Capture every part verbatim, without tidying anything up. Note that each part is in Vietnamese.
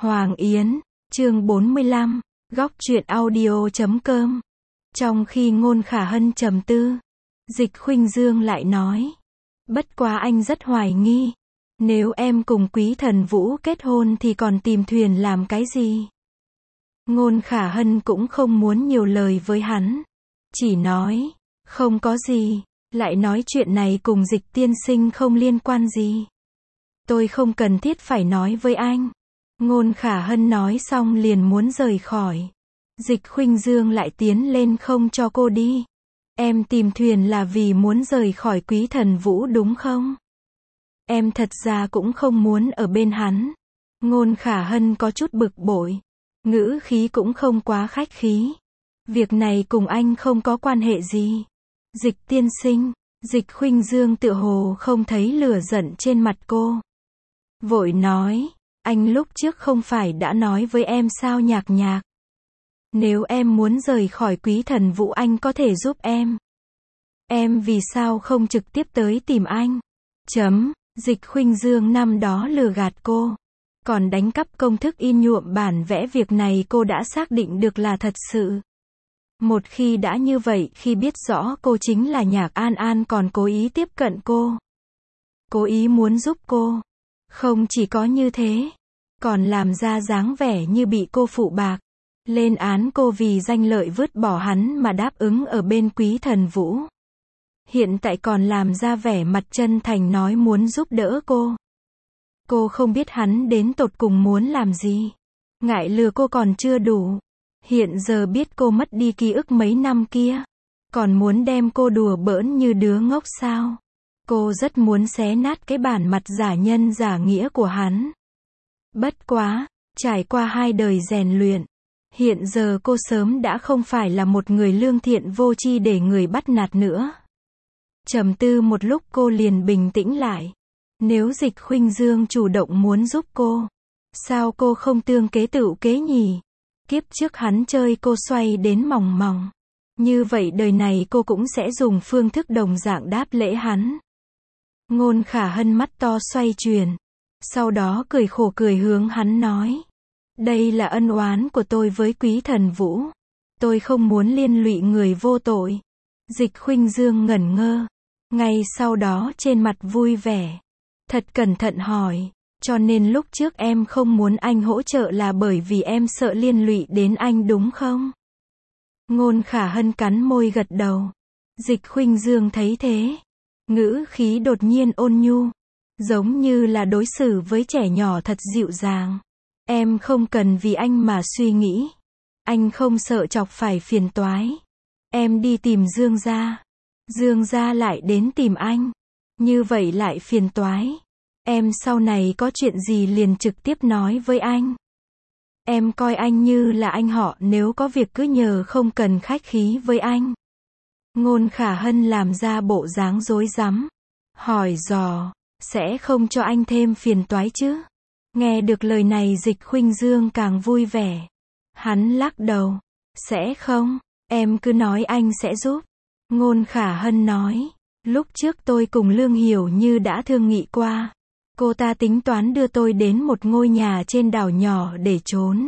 Hoàng Yến, chương bốn mươi lăm, góc truyện audio chấm com. Trong khi Ngôn Khả Hân trầm tư, Dịch Khuynh Dương lại nói, bất quá anh rất hoài nghi, nếu em cùng Quý Thần Vũ kết hôn thì còn tìm thuyền làm cái gì? Ngôn Khả Hân cũng không muốn nhiều lời với hắn, chỉ nói, không có gì, lại nói chuyện này cùng Dịch tiên sinh không liên quan gì. Tôi không cần thiết phải nói với anh. Ngôn Khả Hân nói xong liền muốn rời khỏi. Dịch Khuynh Dương lại tiến lên không cho cô đi. Em tìm thuyền là vì muốn rời khỏi Quý Thần Vũ đúng không? Em thật ra cũng không muốn ở bên hắn. Ngôn Khả Hân có chút bực bội. Ngữ khí cũng không quá khách khí. Việc này cùng anh không có quan hệ gì. Dịch tiên sinh, Dịch Khuynh Dương tựa hồ không thấy lửa giận trên mặt cô. Vội nói, anh lúc trước không phải đã nói với em sao Nhạc Nhạc. Nếu em muốn rời khỏi Quý Thần Vũ anh có thể giúp em. Em vì sao không trực tiếp tới tìm anh? Chấm, Dịch Khuynh Dương năm đó lừa gạt cô. Còn đánh cắp công thức in nhuộm bản vẽ, việc này cô đã xác định được là thật sự. Một khi đã như vậy, khi biết rõ cô chính là Nhạc An An còn cố ý tiếp cận cô. Cố ý muốn giúp cô. Không chỉ có như thế, còn làm ra dáng vẻ như bị cô phụ bạc. Lên án cô vì danh lợi vứt bỏ hắn mà đáp ứng ở bên Quý Thần Vũ. Hiện tại còn làm ra vẻ mặt chân thành nói muốn giúp đỡ cô. Cô không biết hắn đến tột cùng muốn làm gì. Ngại lừa cô còn chưa đủ. Hiện giờ biết cô mất đi ký ức mấy năm kia. Còn muốn đem cô đùa bỡn như đứa ngốc sao? Cô rất muốn xé nát cái bản mặt giả nhân giả nghĩa của hắn. Bất quá, trải qua hai đời rèn luyện. Hiện giờ cô sớm đã không phải là một người lương thiện vô tri để người bắt nạt nữa. Trầm tư một lúc cô liền bình tĩnh lại. Nếu Dịch Khuynh Dương chủ động muốn giúp cô, sao cô không tương kế tựu kế nhỉ? Kiếp trước hắn chơi cô xoay đến mòng mòng. Như vậy đời này cô cũng sẽ dùng phương thức đồng dạng đáp lễ hắn. Ngôn Khả Hân mắt to xoay chuyển. Sau đó cười khổ cười hướng hắn nói. Đây là ân oán của tôi với Quý Thần Vũ. Tôi không muốn liên lụy người vô tội. Dịch Khuynh Dương ngẩn ngơ. Ngay sau đó trên mặt vui vẻ. Thật cẩn thận hỏi. Cho nên lúc trước em không muốn anh hỗ trợ là bởi vì em sợ liên lụy đến anh đúng không? Ngôn Khả Hân cắn môi gật đầu. Dịch Khuynh Dương thấy thế. Ngữ khí đột nhiên ôn nhu. Giống như là đối xử với trẻ nhỏ thật dịu dàng. Em không cần vì anh mà suy nghĩ. Anh không sợ chọc phải phiền toái. Em đi tìm Dương gia. Dương gia lại đến tìm anh. Như vậy lại phiền toái. Em sau này có chuyện gì liền trực tiếp nói với anh. Em coi anh như là anh họ, nếu có việc cứ nhờ không cần khách khí với anh. Ngôn Khả Hân làm ra bộ dáng rối rắm. Hỏi dò, sẽ không cho anh thêm phiền toái chứ? Nghe được lời này Dịch Khuynh Dương càng vui vẻ. Hắn lắc đầu. Sẽ không, em cứ nói anh sẽ giúp. Ngôn Khả Hân nói. Lúc trước tôi cùng Lương Hiểu Như đã thương nghị qua. Cô ta tính toán đưa tôi đến một ngôi nhà trên đảo nhỏ để trốn.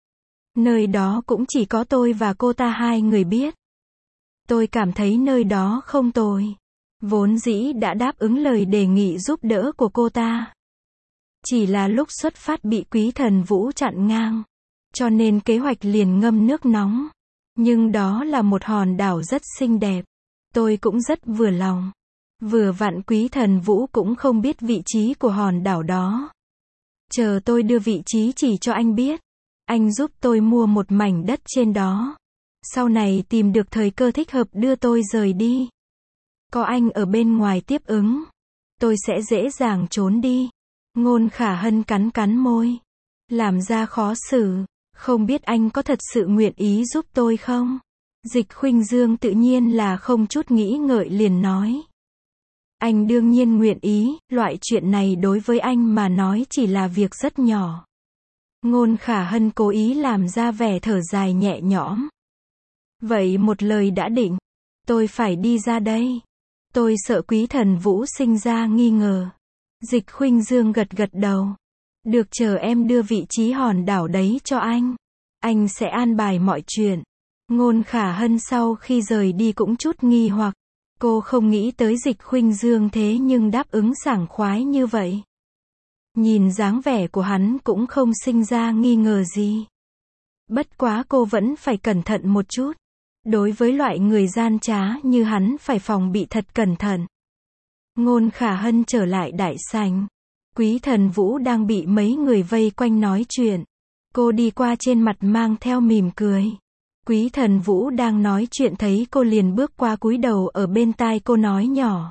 Nơi đó cũng chỉ có tôi và cô ta hai người biết. Tôi cảm thấy nơi đó không tồi. Vốn dĩ đã đáp ứng lời đề nghị giúp đỡ của cô ta. Chỉ là lúc xuất phát bị Quý Thần Vũ chặn ngang. Cho nên kế hoạch liền ngâm nước nóng. Nhưng đó là một hòn đảo rất xinh đẹp. Tôi cũng rất vừa lòng. Vừa vặn Quý Thần Vũ cũng không biết vị trí của hòn đảo đó. Chờ tôi đưa vị trí chỉ cho anh biết. Anh giúp tôi mua một mảnh đất trên đó. Sau này tìm được thời cơ thích hợp đưa tôi rời đi. Có anh ở bên ngoài tiếp ứng. Tôi sẽ dễ dàng trốn đi. Ngôn Khả Hân cắn cắn môi. Làm ra khó xử. Không biết anh có thật sự nguyện ý giúp tôi không? Dịch Khuynh Dương tự nhiên là không chút nghĩ ngợi liền nói. Anh đương nhiên nguyện ý, loại chuyện này đối với anh mà nói chỉ là việc rất nhỏ. Ngôn Khả Hân cố ý làm ra vẻ thở dài nhẹ nhõm. Vậy một lời đã định. Tôi phải đi ra đây. Tôi sợ Quý Thần Vũ sinh ra nghi ngờ. Dịch Khuynh Dương gật gật đầu. Được, chờ em đưa vị trí hòn đảo đấy cho anh. Anh sẽ an bài mọi chuyện. Ngôn Khả Hân sau khi rời đi cũng chút nghi hoặc. Cô không nghĩ tới Dịch Khuynh Dương thế nhưng đáp ứng sảng khoái như vậy. Nhìn dáng vẻ của hắn cũng không sinh ra nghi ngờ gì. Bất quá cô vẫn phải cẩn thận một chút. Đối với loại người gian trá như hắn phải phòng bị thật cẩn thận. Ngôn Khả Hân trở lại đại sảnh. Quý Thần Vũ đang bị mấy người vây quanh nói chuyện. Cô đi qua trên mặt mang theo mỉm cười. Quý Thần Vũ đang nói chuyện thấy cô liền bước qua cúi đầu ở bên tai cô nói nhỏ.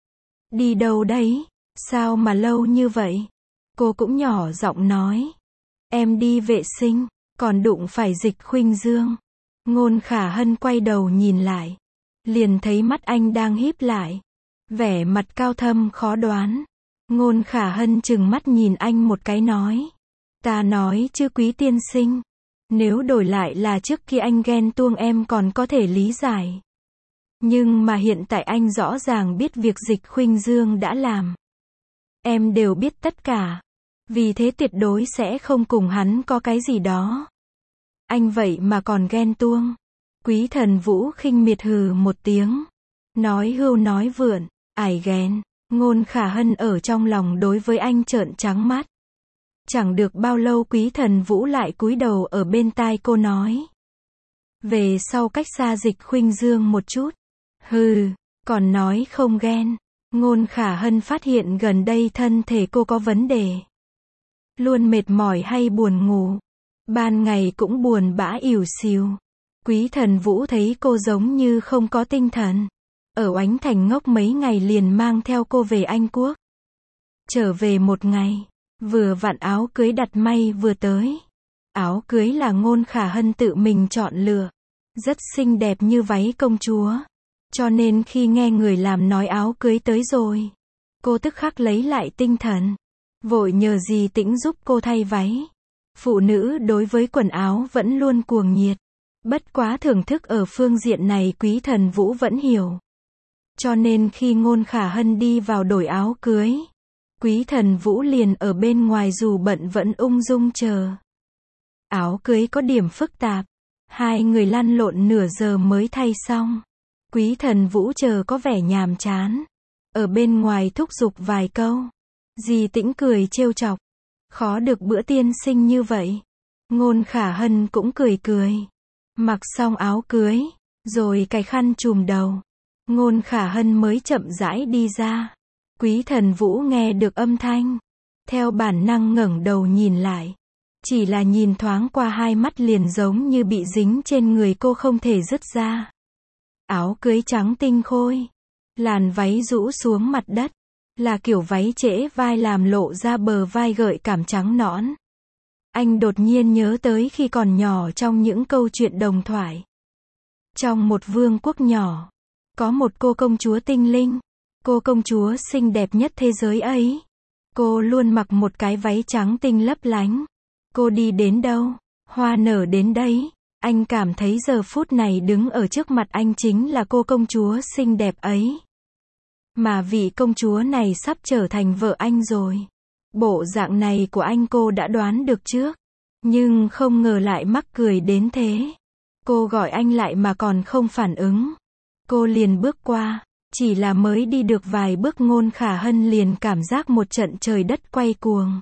Đi đâu đấy? Sao mà lâu như vậy? Cô cũng nhỏ giọng nói. Em đi vệ sinh, còn đụng phải Dịch Khuynh Dương. Ngôn Khả Hân quay đầu nhìn lại. Liền thấy mắt anh đang híp lại. Vẻ mặt cao thâm khó đoán. Ngôn Khả Hân chừng mắt nhìn anh một cái nói. Ta nói chứ Quý tiên sinh. Nếu đổi lại là trước kia anh ghen tuông em còn có thể lý giải. Nhưng mà hiện tại anh rõ ràng biết việc Dịch Khuynh Dương đã làm. Em đều biết tất cả. Vì thế tuyệt đối sẽ không cùng hắn có cái gì đó. Anh vậy mà còn ghen tuông. Quý Thần Vũ khinh miệt hừ một tiếng. Nói hưu nói vượn, ải ghen. Ngôn Khả Hân ở trong lòng đối với anh trợn trắng mắt. Chẳng được bao lâu Quý Thần Vũ lại cúi đầu ở bên tai cô nói. Về sau cách xa Dịch Khuynh Dương một chút. Hừ, còn nói không ghen. Ngôn Khả Hân phát hiện gần đây thân thể cô có vấn đề. Luôn mệt mỏi hay buồn ngủ. Ban ngày cũng buồn bã ỉu xìu. Quý Thần Vũ thấy cô giống như không có tinh thần. Ở Oánh Thành ngốc mấy ngày liền mang theo cô về Anh Quốc. Trở về một ngày. Vừa vặn áo cưới đặt may vừa tới. Áo cưới là Ngôn Khả Hân tự mình chọn lựa. Rất xinh đẹp như váy công chúa. Cho nên khi nghe người làm nói áo cưới tới rồi. Cô tức khắc lấy lại tinh thần. Vội nhờ dì Tĩnh giúp cô thay váy. Phụ nữ đối với quần áo vẫn luôn cuồng nhiệt. Bất quá thưởng thức ở phương diện này Quý Thần Vũ vẫn hiểu. Cho nên khi Ngôn Khả Hân đi vào đổi áo cưới. Quý Thần Vũ liền ở bên ngoài dù bận vẫn ung dung chờ. Áo cưới có điểm phức tạp. Hai người lăn lộn nửa giờ mới thay xong. Quý Thần Vũ chờ có vẻ nhàm chán. Ở bên ngoài thúc giục vài câu. Dì Tĩnh cười trêu chọc. Khó được bữa tiên sinh như vậy. Ngôn Khả Hân cũng cười cười. Mặc xong áo cưới. Rồi cài khăn trùm đầu. Ngôn Khả Hân mới chậm rãi đi ra. Quý Thần Vũ nghe được âm thanh. Theo bản năng ngẩng đầu nhìn lại. Chỉ là nhìn thoáng qua hai mắt liền giống như bị dính trên người cô không thể dứt ra. Áo cưới trắng tinh khôi. Làn váy rũ xuống mặt đất. Là kiểu váy trễ vai làm lộ ra bờ vai gợi cảm trắng nõn. Anh đột nhiên nhớ tới khi còn nhỏ trong những câu chuyện đồng thoại. Trong một vương quốc nhỏ. Có một cô công chúa tinh linh. Cô công chúa xinh đẹp nhất thế giới ấy. Cô luôn mặc một cái váy trắng tinh lấp lánh. Cô đi đến đâu, hoa nở đến đấy. Anh cảm thấy giờ phút này đứng ở trước mặt anh chính là cô công chúa xinh đẹp ấy. Mà vị công chúa này sắp trở thành vợ anh rồi. Bộ dạng này của anh cô đã đoán được trước. Nhưng không ngờ lại mắc cười đến thế. Cô gọi anh lại mà còn không phản ứng. Cô liền bước qua. Chỉ là mới đi được vài bước Ngôn Khả Hân liền cảm giác một trận trời đất quay cuồng.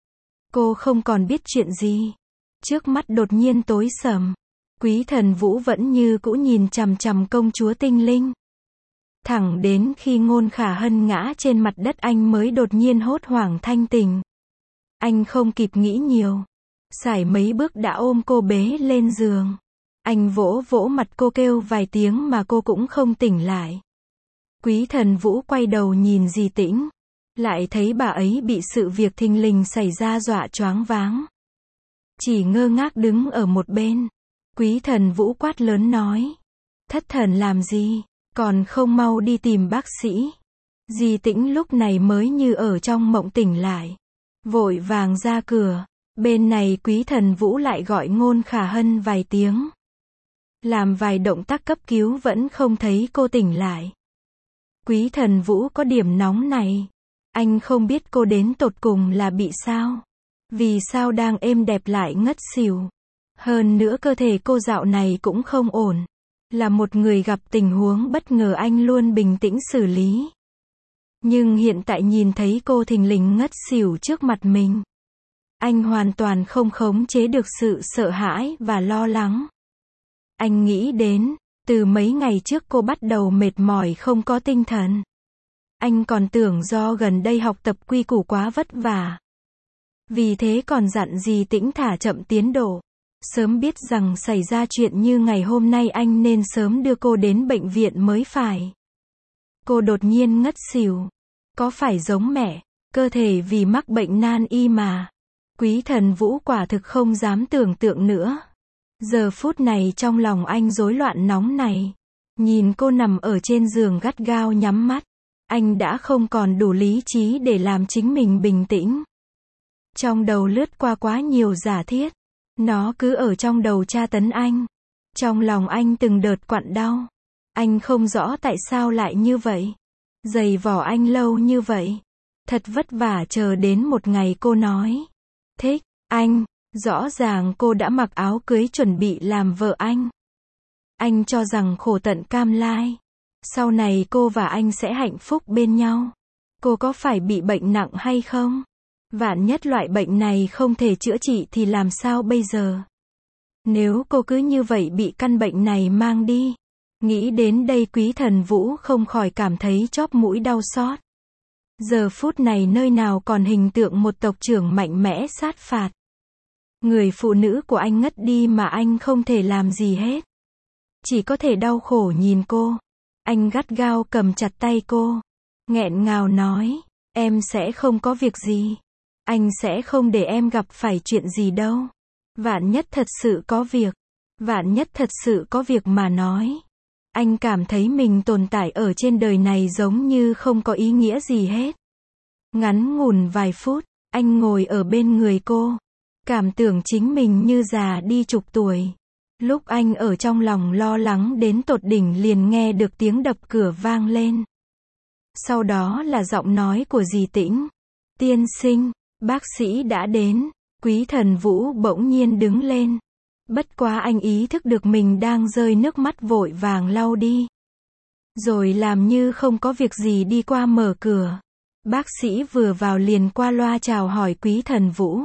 Cô không còn biết chuyện gì. Trước mắt đột nhiên tối sầm. Quý Thần Vũ vẫn như cũ nhìn chằm chằm công chúa tinh linh. Thẳng đến khi Ngôn Khả Hân ngã trên mặt đất anh mới đột nhiên hốt hoảng thanh tỉnh. Anh không kịp nghĩ nhiều. Sải mấy bước đã ôm cô bế lên giường. Anh vỗ vỗ mặt cô kêu vài tiếng mà cô cũng không tỉnh lại. Quý Thần Vũ quay đầu nhìn dì Tĩnh. Lại thấy bà ấy bị sự việc thình lình xảy ra dọa choáng váng. Chỉ ngơ ngác đứng ở một bên. Quý Thần Vũ quát lớn nói. Thất thần làm gì? Còn không mau đi tìm bác sĩ. Dì Tĩnh lúc này mới như ở trong mộng tỉnh lại. Vội vàng ra cửa. Bên này Quý Thần Vũ lại gọi Ngôn Khả Hân vài tiếng. Làm vài động tác cấp cứu vẫn không thấy cô tỉnh lại. Quý Thần Vũ có điểm nóng này. Anh không biết cô đến tột cùng là bị sao. Vì sao đang êm đẹp lại ngất xỉu? Hơn nữa cơ thể cô dạo này cũng không ổn. Là một người gặp tình huống bất ngờ anh luôn bình tĩnh xử lý. Nhưng hiện tại nhìn thấy cô thình lình ngất xỉu trước mặt mình. Anh hoàn toàn không khống chế được sự sợ hãi và lo lắng. Anh nghĩ đến, từ mấy ngày trước cô bắt đầu mệt mỏi không có tinh thần. Anh còn tưởng do gần đây học tập quy củ quá vất vả. Vì thế còn dặn dì Tĩnh thả chậm tiến độ. Sớm biết rằng xảy ra chuyện như ngày hôm nay anh nên sớm đưa cô đến bệnh viện mới phải. Cô đột nhiên ngất xỉu. Có phải giống mẹ, cơ thể vì mắc bệnh nan y mà. Quý Thần Vũ quả thực không dám tưởng tượng nữa. Giờ phút này trong lòng anh rối loạn nóng này. Nhìn cô nằm ở trên giường gắt gao nhắm mắt. Anh đã không còn đủ lý trí để làm chính mình bình tĩnh. Trong đầu lướt qua quá nhiều giả thiết. Nó cứ ở trong đầu tra tấn anh. Trong lòng anh từng đợt quặn đau. Anh không rõ tại sao lại như vậy. Giày vò anh lâu như vậy. Thật vất vả chờ đến một ngày cô nói. Thích, anh. Rõ ràng cô đã mặc áo cưới chuẩn bị làm vợ anh. Anh cho rằng khổ tận cam lai. Sau này cô và anh sẽ hạnh phúc bên nhau. Cô có phải bị bệnh nặng hay không? Vạn nhất loại bệnh này không thể chữa trị thì làm sao bây giờ? Nếu cô cứ như vậy bị căn bệnh này mang đi. Nghĩ đến đây Quý Thần Vũ không khỏi cảm thấy chóp mũi đau xót. Giờ phút này nơi nào còn hình tượng một tộc trưởng mạnh mẽ sát phạt. Người phụ nữ của anh ngất đi mà anh không thể làm gì hết. Chỉ có thể đau khổ nhìn cô. Anh gắt gao cầm chặt tay cô. Nghẹn ngào nói, em sẽ không có việc gì. Anh sẽ không để em gặp phải chuyện gì đâu. Vạn nhất thật sự có việc. Vạn nhất thật sự có việc mà nói. Anh cảm thấy mình tồn tại ở trên đời này giống như không có ý nghĩa gì hết. Ngắn ngủn vài phút, anh ngồi ở bên người cô. Cảm tưởng chính mình như già đi chục tuổi. Lúc anh ở trong lòng lo lắng đến tột đỉnh liền nghe được tiếng đập cửa vang lên. Sau đó là giọng nói của dì Tĩnh. Tiên sinh, bác sĩ đã đến. Quý Thần Vũ bỗng nhiên đứng lên. Bất quá anh ý thức được mình đang rơi nước mắt vội vàng lau đi. Rồi làm như không có việc gì đi qua mở cửa. Bác sĩ vừa vào liền qua loa chào hỏi Quý Thần Vũ.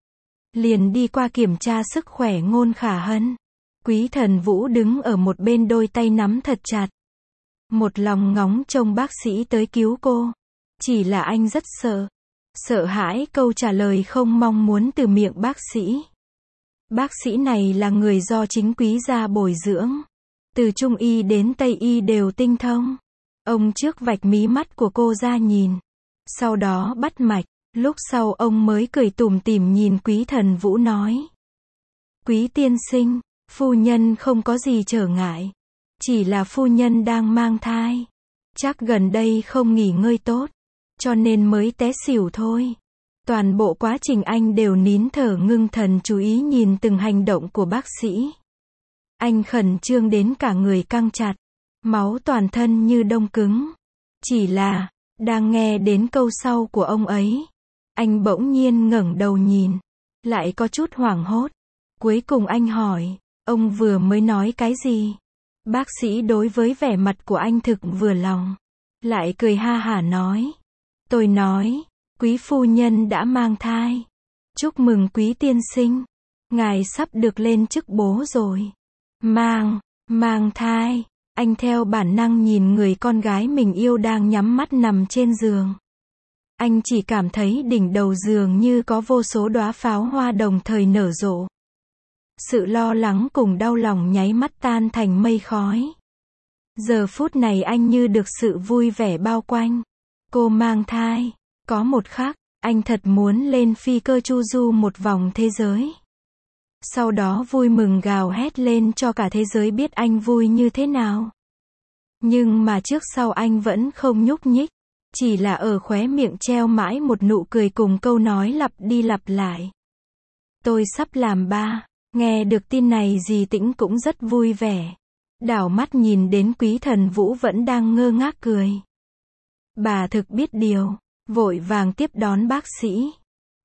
Liền đi qua kiểm tra sức khỏe Ngôn Khả Hân. Quý Thần Vũ đứng ở một bên đôi tay nắm thật chặt. Một lòng ngóng trông bác sĩ tới cứu cô. Chỉ là anh rất sợ. Sợ hãi câu trả lời không mong muốn từ miệng bác sĩ. Bác sĩ này là người do chính Quý gia bồi dưỡng. Từ Trung y đến Tây y đều tinh thông. Ông trước vạch mí mắt của cô ra nhìn. Sau đó bắt mạch. Lúc sau ông mới cười tủm tỉm nhìn Quý Thần Vũ nói. Quý tiên sinh, phu nhân không có gì trở ngại. Chỉ là phu nhân đang mang thai. Chắc gần đây không nghỉ ngơi tốt. Cho nên mới té xỉu thôi. Toàn bộ quá trình anh đều nín thở ngưng thần chú ý nhìn từng hành động của bác sĩ. Anh khẩn trương đến cả người căng chặt. Máu toàn thân như đông cứng. Chỉ là, đang nghe đến câu sau của ông ấy. Anh bỗng nhiên ngẩng đầu nhìn. Lại có chút hoảng hốt. Cuối cùng anh hỏi, ông vừa mới nói cái gì? Bác sĩ đối với vẻ mặt của anh thực vừa lòng. Lại cười ha hả nói. Tôi nói, quý phu nhân đã mang thai. Chúc mừng quý tiên sinh. Ngài sắp được lên chức bố rồi. Mang, mang thai. Anh theo bản năng nhìn người con gái mình yêu đang nhắm mắt nằm trên giường. Anh chỉ cảm thấy đỉnh đầu giường như có vô số đóa pháo hoa đồng thời nở rộ. Sự lo lắng cùng đau lòng nháy mắt tan thành mây khói. Giờ phút này anh như được sự vui vẻ bao quanh. Cô mang thai. Có một khắc, anh thật muốn lên phi cơ chu du một vòng thế giới. Sau đó vui mừng gào hét lên cho cả thế giới biết anh vui như thế nào. Nhưng mà trước sau anh vẫn không nhúc nhích. Chỉ là ở khóe miệng treo mãi một nụ cười cùng câu nói lặp đi lặp lại. Tôi sắp làm ba. Nghe được tin này dì Tĩnh cũng rất vui vẻ. Đảo mắt nhìn đến Quý Thần Vũ vẫn đang ngơ ngác cười. Bà thực biết điều. Vội vàng tiếp đón bác sĩ.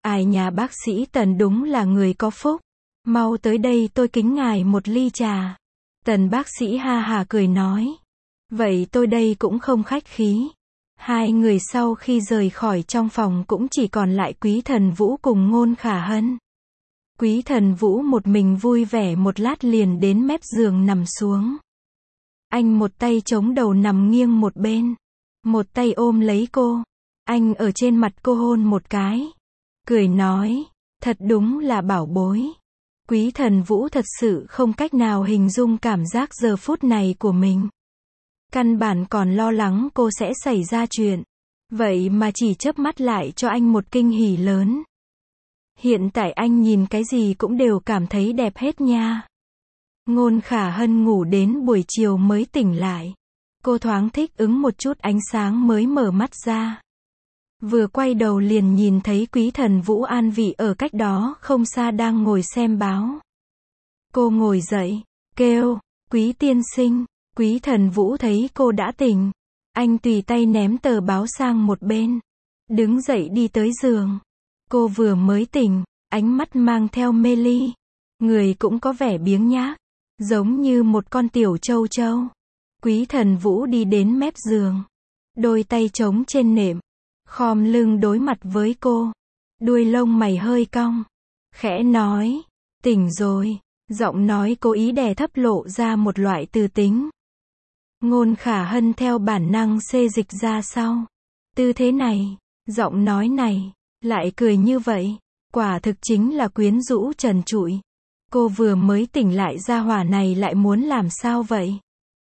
Ai nhà bác sĩ Tần đúng là người có phúc. Mau tới đây tôi kính ngài một ly trà. Tần bác sĩ ha hà cười nói. Vậy tôi đây cũng không khách khí. Hai người sau khi rời khỏi trong phòng cũng chỉ còn lại Quý Thần Vũ cùng Ngôn Khả Hân. Quý Thần Vũ một mình vui vẻ một lát liền đến mép giường nằm xuống. Anh một tay chống đầu nằm nghiêng một bên. Một tay ôm lấy cô. Anh ở trên mặt cô hôn một cái. Cười nói. Thật đúng là bảo bối. Quý Thần Vũ thật sự không cách nào hình dung cảm giác giờ phút này của mình. Căn bản còn lo lắng cô sẽ xảy ra chuyện. Vậy mà chỉ chớp mắt lại cho anh một kinh hỉ lớn. Hiện tại anh nhìn cái gì cũng đều cảm thấy đẹp hết nha. Ngôn Khả Hân ngủ đến buổi chiều mới tỉnh lại. Cô thoáng thích ứng một chút ánh sáng mới mở mắt ra. Vừa quay đầu liền nhìn thấy Quý Thần Vũ an vị ở cách đó không xa đang ngồi xem báo. Cô ngồi dậy, kêu, Quý tiên sinh. Quý Thần Vũ thấy cô đã tỉnh. Anh tùy tay ném tờ báo sang một bên. Đứng dậy đi tới giường. Cô vừa mới tỉnh, ánh mắt mang theo mê ly. Người cũng có vẻ biếng nhác, giống như một con tiểu trâu trâu. Quý Thần Vũ đi đến mép giường. Đôi tay trống trên nệm. Khom lưng đối mặt với cô. Đuôi lông mày hơi cong. Khẽ nói. Tỉnh rồi. Giọng nói cố ý đè thấp lộ ra một loại từ tính. Ngôn Khả Hân theo bản năng xê dịch ra sau. Tư thế này, giọng nói này, lại cười như vậy. Quả thực chính là quyến rũ trần trụi. Cô vừa mới tỉnh lại gia hỏa này lại muốn làm sao vậy?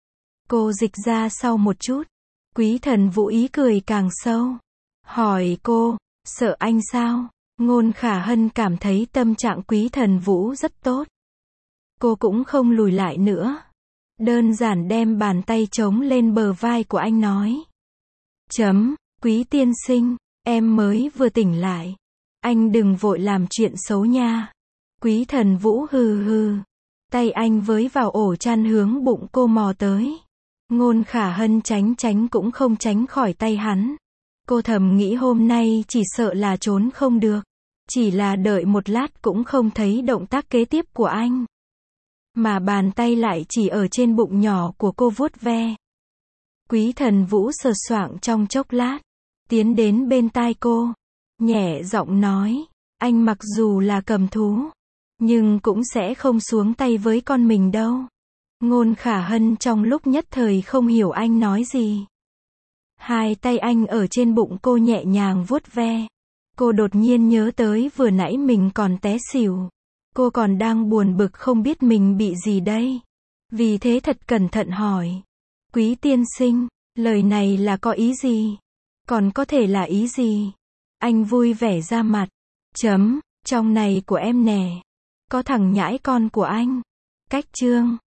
Cô dịch ra sau một chút. Quý Thần Vũ ý cười càng sâu. Hỏi cô, sợ anh sao? Ngôn Khả Hân cảm thấy tâm trạng Quý Thần Vũ rất tốt. Cô cũng không lùi lại nữa. Đơn giản đem bàn tay chống lên bờ vai của anh nói. Chấm, Quý tiên sinh, em mới vừa tỉnh lại. Anh đừng vội làm chuyện xấu nha. Quý Thần Vũ hừ hừ. Tay anh với vào ổ chăn hướng bụng cô mò tới. Ngôn Khả Hân tránh tránh cũng không tránh khỏi tay hắn. Cô thầm nghĩ hôm nay chỉ sợ là trốn không được. Chỉ là đợi một lát cũng không thấy động tác kế tiếp của anh. Mà bàn tay lại chỉ ở trên bụng nhỏ của cô vuốt ve. Quý Thần Vũ sờ soạng trong chốc lát. Tiến đến bên tai cô. Nhẹ giọng nói. Anh mặc dù là cầm thú. Nhưng cũng sẽ không xuống tay với con mình đâu. Ngôn Khả Hân trong lúc nhất thời không hiểu anh nói gì. Hai tay anh ở trên bụng cô nhẹ nhàng vuốt ve. Cô đột nhiên nhớ tới vừa nãy mình còn té xỉu. Cô còn đang buồn bực không biết mình bị gì đây. Vì thế thật cẩn thận hỏi. Quý tiên sinh, lời này là có ý gì? Còn có thể là ý gì? Anh vui vẻ ra mặt. Chấm, trong này của em nè. Có thằng nhãi con của anh. Cách chương.